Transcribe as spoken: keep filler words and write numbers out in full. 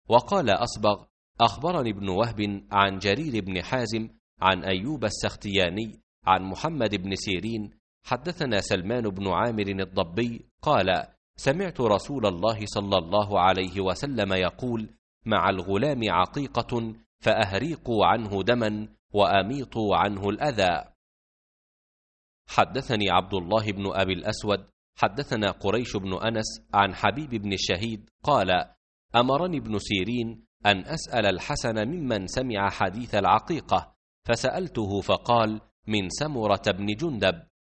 وقال أصبغ: أخبرني ابن وهب عن جرير بن حازم عن أيوب السختياني عن محمد بن سيرين حدثنا سلمان بن عامر الضبي قال: سمعت رسول الله صلى الله عليه وسلم يقول: مع الغلام عقيقة فأهريقوا عنه دما وأميطوا عنه الأذى. حدثني عبد الله بن أبي الأسود حدثنا قريش بن أنس عن حبيب بن الشهيد قال: أمرني ابن سيرين أن أسأل الحسن ممن سمع حديث العقيقة، فسألته فقال: من سمرة بن جندب.